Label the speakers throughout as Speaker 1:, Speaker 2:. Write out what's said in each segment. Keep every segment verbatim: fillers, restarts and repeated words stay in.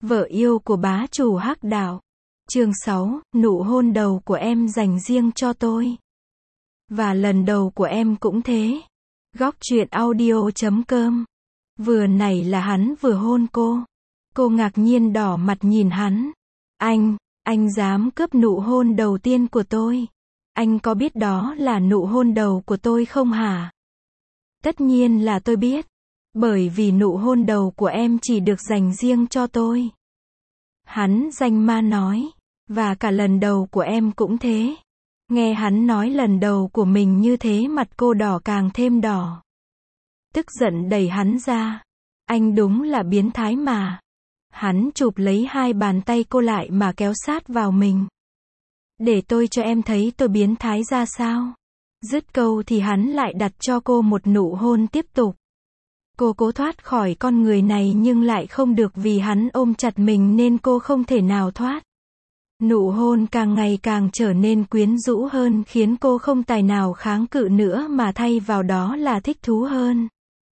Speaker 1: Vợ yêu của bá chủ Hắc Đạo. Chương sáu, nụ hôn đầu của em dành riêng cho tôi. Và lần đầu của em cũng thế. Góc truyện audio chấm com. Vừa nãy là hắn vừa hôn cô. Cô ngạc nhiên đỏ mặt nhìn hắn. Anh, anh dám cướp nụ hôn đầu tiên của tôi. Anh có biết đó là nụ hôn đầu của tôi không hả? Tất nhiên là tôi biết. Bởi vì nụ hôn đầu của em chỉ được dành riêng cho tôi. Hắn danh ma nói. Và cả lần đầu của em cũng thế. Nghe hắn nói lần đầu của mình như thế, mặt cô đỏ càng thêm đỏ. Tức giận đẩy hắn ra. Anh đúng là biến thái mà. Hắn chụp lấy hai bàn tay cô lại mà kéo sát vào mình. Để tôi cho em thấy tôi biến thái ra sao. Dứt câu thì hắn lại đặt cho cô một nụ hôn tiếp tục. Cô cố thoát khỏi con người này nhưng lại không được, vì hắn ôm chặt mình nên cô không thể nào thoát. Nụ hôn càng ngày càng trở nên quyến rũ hơn, khiến cô không tài nào kháng cự nữa mà thay vào đó là thích thú hơn.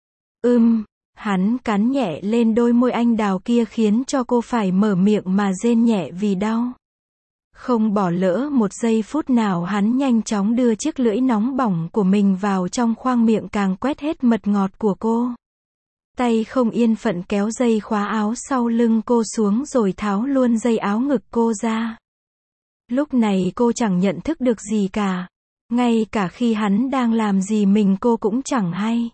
Speaker 1: Ưm, hắn cắn nhẹ lên đôi môi anh đào kia khiến cho cô phải mở miệng mà rên nhẹ vì đau. Không bỏ lỡ một giây phút nào, hắn nhanh chóng đưa chiếc lưỡi nóng bỏng của mình vào trong khoang miệng, càng quét hết mật ngọt của cô. Tay không yên phận kéo dây khóa áo sau lưng cô xuống rồi tháo luôn dây áo ngực cô ra. Lúc này cô chẳng nhận thức được gì cả. Ngay cả khi hắn đang làm gì mình cô cũng chẳng hay.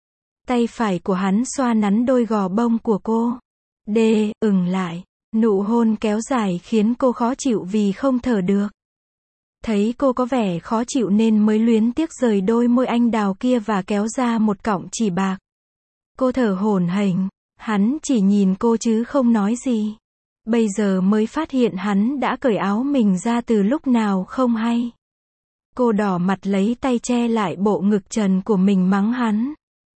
Speaker 1: Tay phải của hắn xoa nắn đôi gò bông của cô. Đê, ừng lại. Nụ hôn kéo dài khiến cô khó chịu vì không thở được. Thấy cô có vẻ khó chịu nên mới luyến tiếc rời đôi môi anh đào kia và kéo ra một cọng chỉ bạc. Cô thở hổn hển, hắn chỉ nhìn cô chứ không nói gì. Bây giờ mới phát hiện hắn đã cởi áo mình ra từ lúc nào không hay. Cô đỏ mặt lấy tay che lại bộ ngực trần của mình mắng hắn.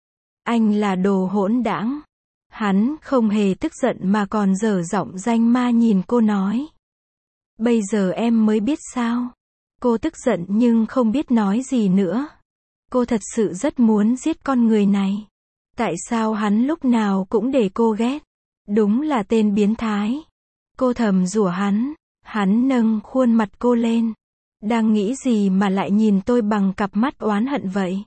Speaker 1: Anh là đồ hỗn đãng. Hắn không hề tức giận mà còn dở giọng danh ma nhìn cô nói. Bây giờ em mới biết sao. Cô tức giận nhưng không biết nói gì nữa. Cô thật sự rất muốn giết con người này. Tại sao hắn lúc nào cũng để cô ghét? Đúng là tên biến thái. Cô thầm rủa hắn. Hắn nâng khuôn mặt cô lên. Đang nghĩ gì mà lại nhìn tôi bằng cặp mắt oán hận vậy?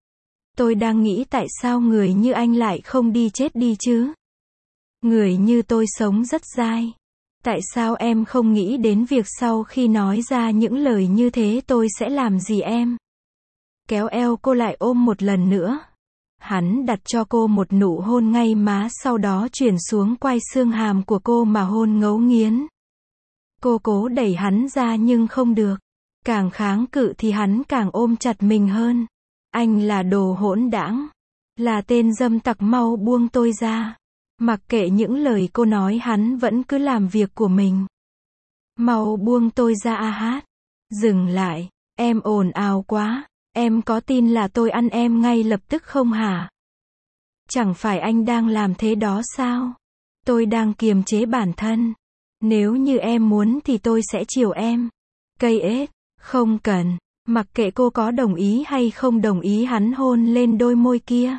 Speaker 1: Tôi đang nghĩ tại sao người như anh lại không đi chết đi chứ? Người như tôi sống rất dai. Tại sao em không nghĩ đến việc sau khi nói ra những lời như thế tôi sẽ làm gì em? Kéo eo cô lại ôm một lần nữa. Hắn đặt cho cô một nụ hôn ngay má, sau đó chuyển xuống quai xương hàm của cô mà hôn ngấu nghiến. Cô cố đẩy hắn ra nhưng không được. Càng kháng cự thì hắn càng ôm chặt mình hơn. Anh là đồ hỗn đãng. Là tên dâm tặc, mau buông tôi ra. Mặc kệ những lời cô nói, hắn vẫn cứ làm việc của mình. Mau buông tôi ra a hát. Dừng lại. Em ồn ào quá. Em có tin là tôi ăn em ngay lập tức không hả? Chẳng phải anh đang làm thế đó sao? Tôi đang kiềm chế bản thân. Nếu như em muốn thì tôi sẽ chiều em. Cây ếch, không cần. Mặc kệ cô có đồng ý hay không đồng ý, hắn hôn lên đôi môi kia.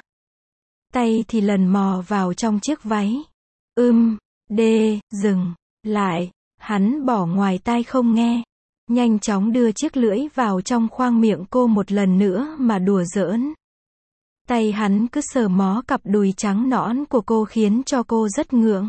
Speaker 1: Tay thì lần mò vào trong chiếc váy. Ưm, đê, dừng, lại. Hắn bỏ ngoài tai không nghe. Nhanh chóng đưa chiếc lưỡi vào trong khoang miệng cô một lần nữa mà đùa giỡn. Tay hắn cứ sờ mó cặp đùi trắng nõn của cô khiến cho cô rất ngượng.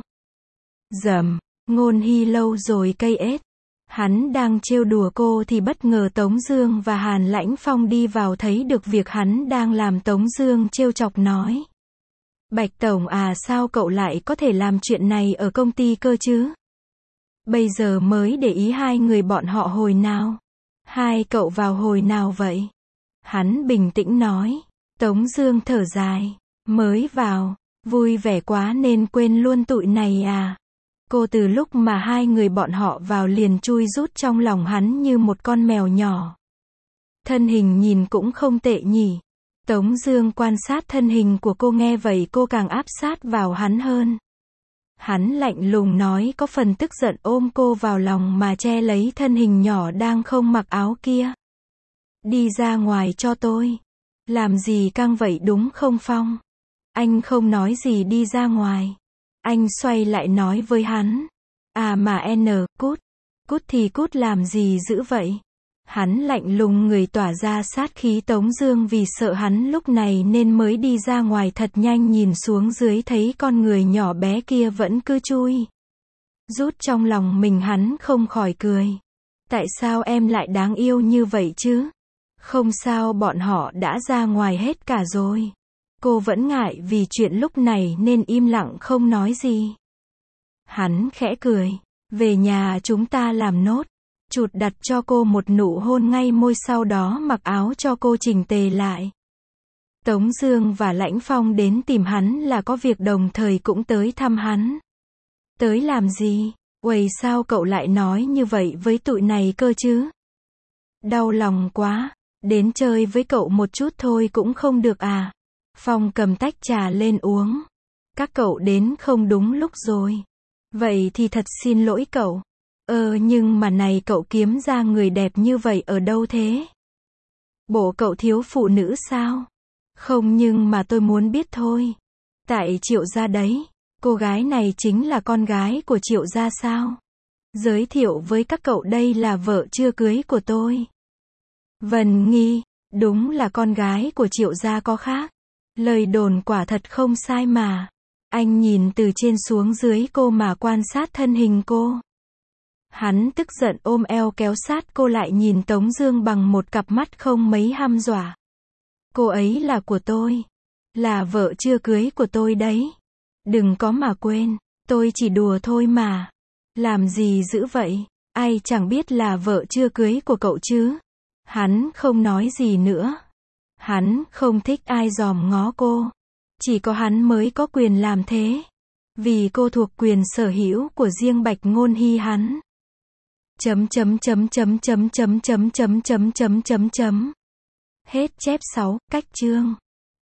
Speaker 1: Dầm, ngôn hy lâu rồi cây ếch. Hắn đang trêu đùa cô thì bất ngờ Tống Dương và Hàn Lãnh Phong đi vào, thấy được việc hắn đang làm. Tống Dương trêu chọc nói. Bạch Tổng à, sao cậu lại có thể làm chuyện này ở công ty cơ chứ? Bây giờ mới để ý hai người bọn họ hồi nào? Hai cậu vào hồi nào vậy? Hắn bình tĩnh nói. Tống Dương thở dài. Mới vào, vui vẻ quá nên quên luôn tụi này à. Cô từ lúc mà hai người bọn họ vào liền chui rút trong lòng hắn như một con mèo nhỏ. Thân hình nhìn cũng không tệ nhỉ. Tống Dương quan sát thân hình của cô, nghe vậy cô càng áp sát vào hắn hơn. Hắn lạnh lùng nói, có phần tức giận, ôm cô vào lòng mà che lấy thân hình nhỏ đang không mặc áo kia. Đi ra ngoài cho tôi. Làm gì căng vậy đúng không Phong? Anh không nói gì đi ra ngoài. Anh xoay lại nói với hắn. À mà N, cút. Cút thì cút làm gì dữ vậy? Hắn lạnh lùng người tỏa ra sát khí. Tống Dương vì sợ hắn lúc này nên mới đi ra ngoài thật nhanh, nhìn xuống dưới thấy con người nhỏ bé kia vẫn cứ chui rút trong lòng mình, hắn không khỏi cười. Tại sao em lại đáng yêu như vậy chứ? Không sao, bọn họ đã ra ngoài hết cả rồi. Cô vẫn ngại vì chuyện lúc này nên im lặng không nói gì. Hắn khẽ cười. Về nhà chúng ta làm nốt. Chụt đặt cho cô một nụ hôn ngay môi, sau đó mặc áo cho cô chỉnh tề lại. Tống Dương và Lãnh Phong đến tìm hắn là có việc, đồng thời cũng tới thăm hắn. Tới làm gì? Uầy, sao cậu lại nói như vậy với tụi này cơ chứ? Đau lòng quá. Đến chơi với cậu một chút thôi cũng không được à? Phong cầm tách trà lên uống. Các cậu đến không đúng lúc rồi. Vậy thì thật xin lỗi cậu. Ờ nhưng mà này, cậu kiếm ra người đẹp như vậy ở đâu thế? Bộ cậu thiếu phụ nữ sao? Không, nhưng mà tôi muốn biết thôi. Tại Triệu gia đấy. Cô gái này chính là con gái của Triệu gia sao? Giới thiệu với các cậu, đây là vợ chưa cưới của tôi. Vân Nghi, đúng là con gái của Triệu gia có khác. Lời đồn quả thật không sai mà. Anh nhìn từ trên xuống dưới cô mà quan sát thân hình cô. Hắn tức giận ôm eo kéo sát cô lại, nhìn Tống Dương bằng một cặp mắt không mấy hăm dọa. Cô ấy là của tôi. Là vợ chưa cưới của tôi đấy. Đừng có mà quên. Tôi chỉ đùa thôi mà. Làm gì dữ vậy? Ai chẳng biết là vợ chưa cưới của cậu chứ? Hắn không nói gì nữa. Hắn không thích ai dòm ngó cô. Chỉ có hắn mới có quyền làm thế. Vì cô thuộc quyền sở hữu của riêng Bạch Ngôn Hy hắn. Chấm chấm chấm chấm chấm chấm chấm chấm chấm chấm chấm chấm. Hết chép sáu, cách chương.